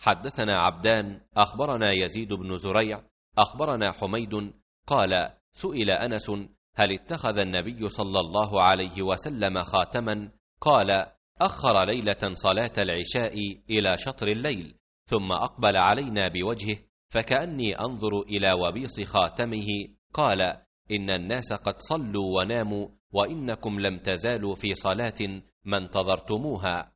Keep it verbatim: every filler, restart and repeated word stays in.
حدثنا عبدان أخبرنا يزيد بن زريع أخبرنا حميد قال سئل أنس هل اتخذ النبي صلى الله عليه وسلم خاتما؟ قال أخر ليلة صلاة العشاء إلى شطر الليل ثم أقبل علينا بوجهه فكأني أنظر إلى وبيص خاتمه. قال إن الناس قد صلوا وناموا وإنكم لم تزالوا في صلاة ما انتظرتموها.